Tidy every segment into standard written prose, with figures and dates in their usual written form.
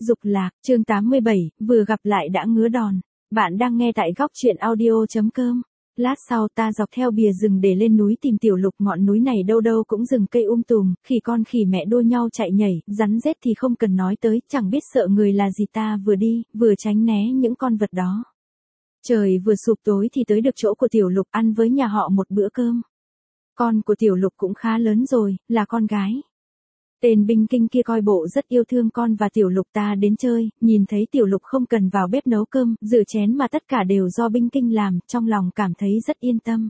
Dục lạc, chương 87, vừa gặp lại đã ngứa đòn. Bạn đang nghe tại góc truyện audio.com. Lát sau ta dọc theo bìa rừng để lên núi tìm Tiểu Lục, ngọn núi này đâu đâu cũng rừng cây tùm, khỉ con khỉ mẹ đua nhau chạy nhảy, rắn rết thì không cần nói tới, chẳng biết sợ người là gì, ta vừa đi, vừa tránh né những con vật đó. Trời vừa sụp tối thì tới được chỗ của Tiểu Lục, ăn với nhà họ một bữa cơm. Con của Tiểu Lục cũng khá lớn rồi, là con gái. Tên binh kinh kia coi bộ rất yêu thương con và Tiểu Lục, ta đến chơi, nhìn thấy Tiểu Lục không cần vào bếp nấu cơm, rửa chén mà tất cả đều do binh kinh làm, trong lòng cảm thấy rất yên tâm.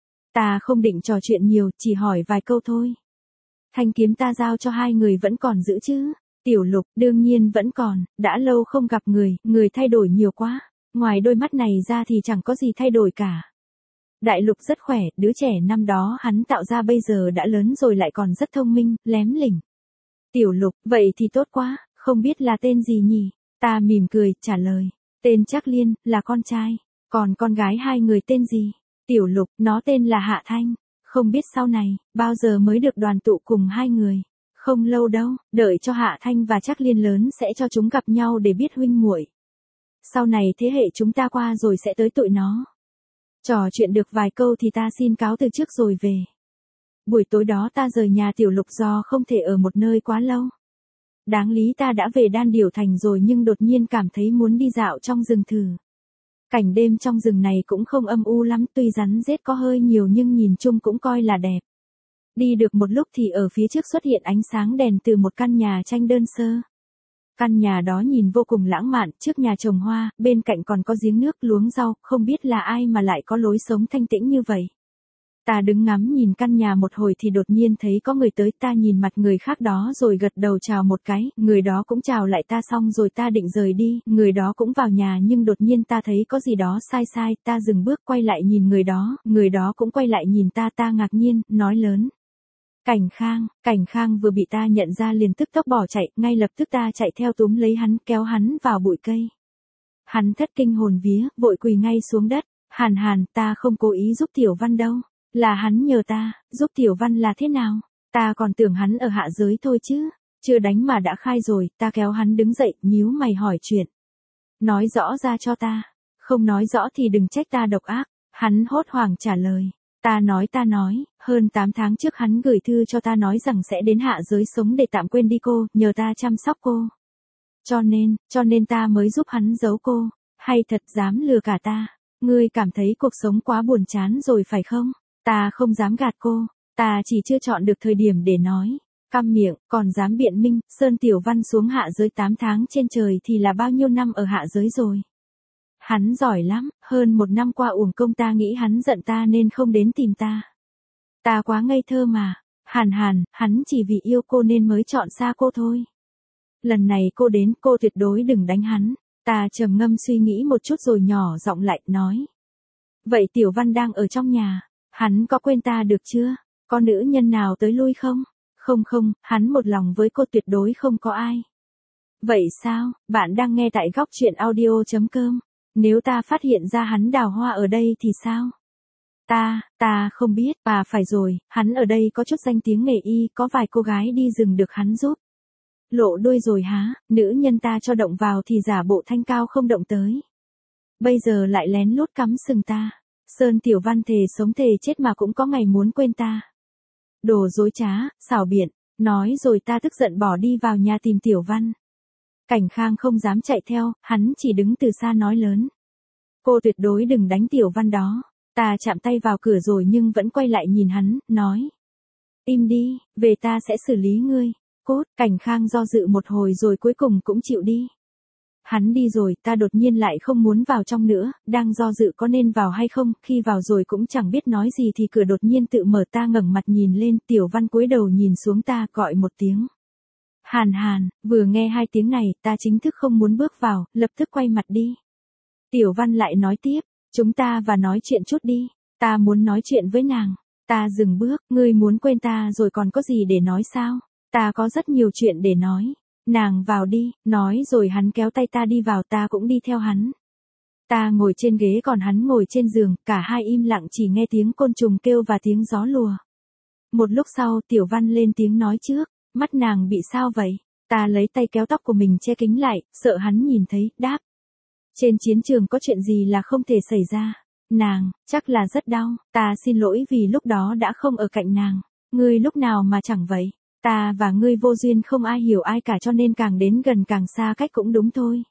Ta không định trò chuyện nhiều, chỉ hỏi vài câu thôi. Thanh kiếm ta giao cho hai người vẫn còn giữ chứ? Tiểu Lục, đương nhiên vẫn còn, đã lâu không gặp người thay đổi nhiều quá, ngoài đôi mắt này ra thì chẳng có gì thay đổi cả. Đại Lục rất khỏe, đứa trẻ năm đó hắn tạo ra bây giờ đã lớn rồi lại còn rất thông minh, lém lỉnh. Tiểu Lục, vậy thì tốt quá, không biết là tên gì nhỉ? Ta mỉm cười, trả lời. Tên Trác Liên, là con trai. Còn con gái hai người tên gì? Tiểu Lục, nó tên là Hạ Thanh. Không biết sau này, bao giờ mới được đoàn tụ cùng hai người. Không lâu đâu, đợi cho Hạ Thanh và Trác Liên lớn sẽ cho chúng gặp nhau để biết huynh muội. Sau này thế hệ chúng ta qua rồi sẽ tới tụi nó. Trò chuyện được vài câu thì ta xin cáo từ trước rồi về. Buổi tối đó ta rời nhà Tiểu Lục do không thể ở một nơi quá lâu. Đáng lý ta đã về Đan Điểu Thành rồi nhưng đột nhiên cảm thấy muốn đi dạo trong rừng thử. Cảnh đêm trong rừng này cũng không âm u lắm, tuy rắn rết có hơi nhiều nhưng nhìn chung cũng coi là đẹp. Đi được một lúc thì ở phía trước xuất hiện ánh sáng đèn từ một căn nhà tranh đơn sơ. Căn nhà đó nhìn vô cùng lãng mạn, trước nhà trồng hoa, bên cạnh còn có giếng nước luống rau, không biết là ai mà lại có lối sống thanh tĩnh như vậy. Ta đứng ngắm nhìn căn nhà một hồi thì đột nhiên thấy có người tới, ta nhìn mặt người khác đó rồi gật đầu chào một cái, người đó cũng chào lại ta xong rồi ta định rời đi, người đó cũng vào nhà nhưng đột nhiên ta thấy có gì đó sai sai, ta dừng bước quay lại nhìn người đó cũng quay lại nhìn ta, ta ngạc nhiên, nói lớn. Cảnh Khang vừa bị ta nhận ra liền tức tốc bỏ chạy, ngay lập tức ta chạy theo túm lấy hắn, kéo hắn vào bụi cây. Hắn thất kinh hồn vía, vội quỳ ngay xuống đất, Hàn, ta không cố ý giúp Tiểu Văn đâu. Là hắn nhờ ta, giúp Tiểu Văn là thế nào? Ta còn tưởng hắn ở hạ giới thôi chứ. Chưa đánh mà đã khai rồi, ta kéo hắn đứng dậy, nhíu mày hỏi chuyện. Nói rõ ra cho ta. Không nói rõ thì đừng trách ta độc ác. Hắn hốt hoảng trả lời. Ta nói, hơn 8 tháng trước hắn gửi thư cho ta nói rằng sẽ đến hạ giới sống để tạm quên đi cô, nhờ ta chăm sóc cô. Cho nên ta mới giúp hắn giấu cô. Hay thật dám lừa cả ta. Ngươi cảm thấy cuộc sống quá buồn chán rồi phải không? Ta không dám gạt cô, ta chỉ chưa chọn được thời điểm để nói. Câm miệng, còn dám biện minh, Sơn Tiểu Văn xuống hạ giới 8 tháng trên trời thì là bao nhiêu năm ở hạ giới rồi. Hắn giỏi lắm, hơn 1 năm qua uổng công ta nghĩ hắn giận ta nên không đến tìm ta. Ta quá ngây thơ mà, Hàn, hắn chỉ vì yêu cô nên mới chọn xa cô thôi. Lần này cô đến, cô tuyệt đối đừng đánh hắn. Ta trầm ngâm suy nghĩ một chút rồi nhỏ giọng lại, nói. Vậy Tiểu Văn đang ở trong nhà. Hắn có quên ta được chưa? Có nữ nhân nào tới lui không? Không, hắn một lòng với cô tuyệt đối không có ai. Vậy sao? Bạn đang nghe tại góc truyện audio.com. Nếu ta phát hiện ra hắn đào hoa ở đây thì sao? Ta không biết, phải rồi, hắn ở đây có chút danh tiếng nghề y, có vài cô gái đi rừng được hắn giúp. Lộ đuôi rồi hả? Nữ nhân ta cho động vào thì giả bộ thanh cao không động tới. Bây giờ lại lén lút cắm sừng ta. Sơn Tiểu Văn thề sống thề chết mà cũng có ngày muốn quên ta. Đồ dối trá, xảo biện, nói rồi ta tức giận bỏ đi vào nhà tìm Tiểu Văn. Cảnh Khang không dám chạy theo, hắn chỉ đứng từ xa nói lớn. Cô tuyệt đối đừng đánh Tiểu Văn đó. Ta chạm tay vào cửa rồi nhưng vẫn quay lại nhìn hắn, nói. Im đi, về ta sẽ xử lý ngươi. Cốt, Cảnh Khang do dự một hồi rồi cuối cùng cũng chịu đi. Hắn đi rồi, ta đột nhiên lại không muốn vào trong nữa, đang do dự có nên vào hay không, khi vào rồi cũng chẳng biết nói gì thì cửa đột nhiên tự mở, ta ngẩng mặt nhìn lên, Tiểu Văn cúi đầu nhìn xuống ta gọi một tiếng. Hàn, vừa nghe 2 tiếng này, ta chính thức không muốn bước vào, lập tức quay mặt đi. Tiểu Văn lại nói tiếp, chúng ta và nói chuyện chút đi, ta muốn nói chuyện với nàng. Ta dừng bước, ngươi muốn quên ta rồi còn có gì để nói sao? Ta có rất nhiều chuyện để nói. Nàng vào đi, nói rồi hắn kéo tay ta đi vào, ta cũng đi theo hắn. Ta ngồi trên ghế còn hắn ngồi trên giường, cả hai im lặng chỉ nghe tiếng côn trùng kêu và tiếng gió lùa. Một lúc sau Tiểu Văn lên tiếng nói trước, mắt nàng bị sao vậy? Ta lấy tay kéo tóc của mình che kính lại, sợ hắn nhìn thấy, đáp. Trên chiến trường có chuyện gì là không thể xảy ra. Nàng, chắc là rất đau, ta xin lỗi vì lúc đó đã không ở cạnh nàng. Ngươi lúc nào mà chẳng vậy. Ta và ngươi vô duyên không ai hiểu ai cả cho nên càng đến gần càng xa cách cũng đúng thôi.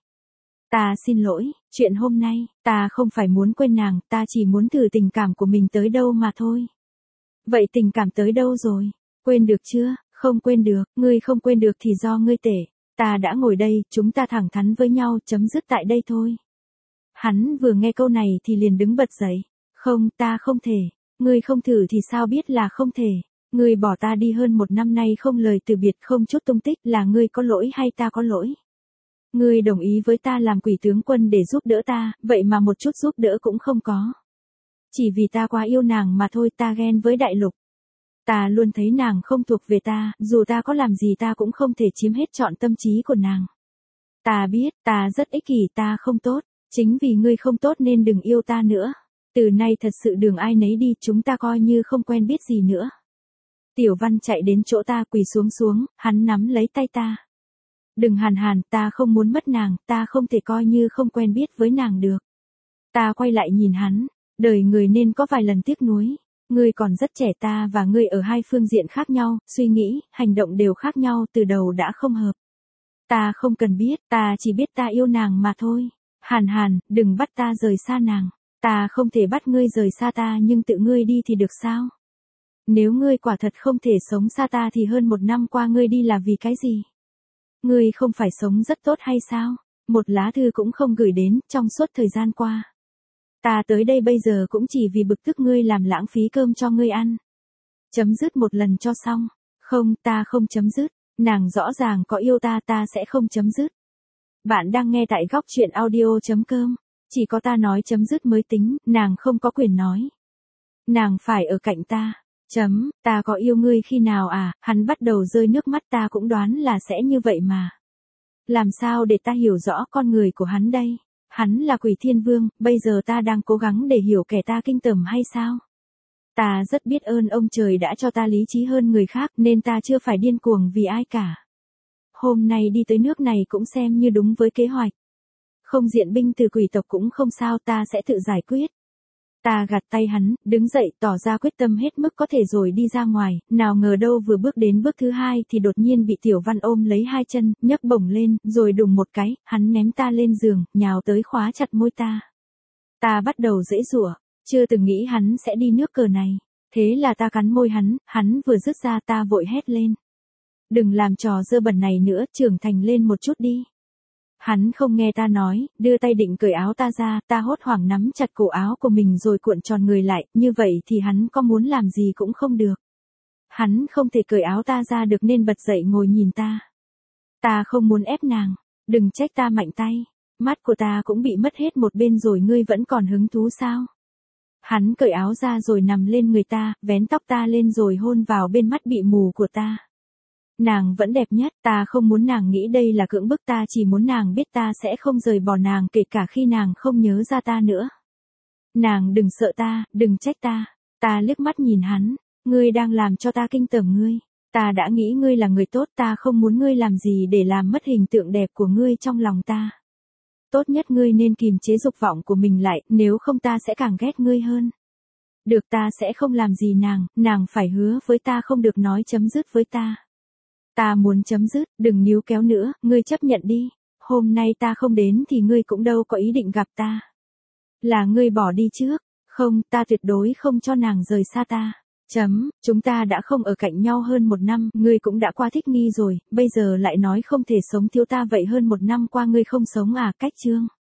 Ta xin lỗi, chuyện hôm nay, ta không phải muốn quên nàng, ta chỉ muốn thử tình cảm của mình tới đâu mà thôi. Vậy tình cảm tới đâu rồi? Quên được chưa? Không quên được, ngươi không quên được thì do ngươi tệ. Ta đã ngồi đây, chúng ta thẳng thắn với nhau, chấm dứt tại đây thôi. Hắn vừa nghe câu này thì liền đứng bật dậy. Không, ta không thể. Ngươi không thử thì sao biết là không thể. Ngươi bỏ ta đi hơn 1 năm nay không lời từ biệt không chút tung tích, là ngươi có lỗi hay ta có lỗi? Ngươi đồng ý với ta làm quỷ tướng quân để giúp đỡ ta, vậy mà một chút giúp đỡ cũng không có. Chỉ vì ta quá yêu nàng mà thôi, ta ghen với Đại Lục. Ta luôn thấy nàng không thuộc về ta, dù ta có làm gì ta cũng không thể chiếm hết trọn tâm trí của nàng. Ta biết, ta rất ích kỷ, ta không tốt. Chính vì ngươi không tốt nên đừng yêu ta nữa. Từ nay thật sự đường ai nấy đi, chúng ta coi như không quen biết gì nữa. Tiểu Văn chạy đến chỗ ta quỳ xuống, hắn nắm lấy tay ta. Đừng Hàn Hàn, ta không muốn mất nàng, ta không thể coi như không quen biết với nàng được. Ta quay lại nhìn hắn, đời người nên có vài lần tiếc nuối. Ngươi còn rất trẻ, ta và ngươi ở hai phương diện khác nhau, suy nghĩ, hành động đều khác nhau, từ đầu đã không hợp. Ta không cần biết, ta chỉ biết ta yêu nàng mà thôi. Hàn Hàn, đừng bắt ta rời xa nàng. Ta không thể bắt ngươi rời xa ta nhưng tự ngươi đi thì được sao? Nếu ngươi quả thật không thể sống xa ta thì hơn 1 năm qua ngươi đi là vì cái gì? Ngươi không phải sống rất tốt hay sao? Một lá thư cũng không gửi đến trong suốt thời gian qua. Ta tới đây bây giờ cũng chỉ vì bực tức ngươi làm lãng phí cơm cho ngươi ăn. Chấm dứt một lần cho xong. Không, ta không chấm dứt. Nàng rõ ràng có yêu ta, ta sẽ không chấm dứt. Bạn đang nghe tại góc truyện audio.com. Chỉ có ta nói chấm dứt mới tính, nàng không có quyền nói. Nàng phải ở cạnh ta. Ta có yêu ngươi khi nào à? Hắn bắt đầu rơi nước mắt, ta cũng đoán là sẽ như vậy mà. Làm sao để ta hiểu rõ con người của hắn đây? Hắn là Quỷ Thiên Vương, bây giờ ta đang cố gắng để hiểu kẻ ta kinh tởm hay sao? Ta rất biết ơn ông trời đã cho ta lý trí hơn người khác nên ta chưa phải điên cuồng vì ai cả. Hôm nay đi tới nước này cũng xem như đúng với kế hoạch. Không diện binh từ quỷ tộc cũng không sao, ta sẽ tự giải quyết. Ta gạt tay hắn, đứng dậy tỏ ra quyết tâm hết mức có thể rồi đi ra ngoài, nào ngờ đâu vừa bước đến bước thứ 2 thì đột nhiên bị Tiểu Văn ôm lấy 2 chân, nhấc bổng lên, rồi đùng một cái, hắn ném ta lên giường, nhào tới khóa chặt môi ta. Ta bắt đầu giãy giụa, chưa từng nghĩ hắn sẽ đi nước cờ này. Thế là ta cắn môi hắn vừa dứt ra ta vội hét lên. Đừng làm trò dơ bẩn này nữa, trưởng thành lên một chút đi. Hắn không nghe ta nói, đưa tay định cởi áo ta ra, ta hốt hoảng nắm chặt cổ áo của mình rồi cuộn tròn người lại, như vậy thì hắn có muốn làm gì cũng không được. Hắn không thể cởi áo ta ra được nên bật dậy ngồi nhìn ta. Ta không muốn ép nàng, đừng trách ta mạnh tay, mắt của ta cũng bị mất hết một bên rồi, ngươi vẫn còn hứng thú sao? Hắn cởi áo ra rồi nằm lên người ta, vén tóc ta lên rồi hôn vào bên mắt bị mù của ta. Nàng vẫn đẹp nhất, ta không muốn nàng nghĩ đây là cưỡng bức, ta chỉ muốn nàng biết ta sẽ không rời bỏ nàng kể cả khi nàng không nhớ ra ta nữa. Nàng đừng sợ ta, đừng trách ta. Ta liếc mắt nhìn hắn, ngươi đang làm cho ta kinh tởm ngươi. Ta đã nghĩ ngươi là người tốt, ta không muốn ngươi làm gì để làm mất hình tượng đẹp của ngươi trong lòng ta. Tốt nhất ngươi nên kìm chế dục vọng của mình lại, nếu không ta sẽ càng ghét ngươi hơn. Được, ta sẽ không làm gì nàng phải hứa với ta không được nói chấm dứt với ta. Ta muốn chấm dứt, đừng níu kéo nữa, ngươi chấp nhận đi. Hôm nay ta không đến thì ngươi cũng đâu có ý định gặp ta. Là ngươi bỏ đi trước. Không, ta tuyệt đối không cho nàng rời xa ta. Chúng ta đã không ở cạnh nhau hơn 1 năm, ngươi cũng đã qua thích nghi rồi, bây giờ lại nói không thể sống thiếu ta, vậy hơn 1 năm qua ngươi không sống à? Cách chương.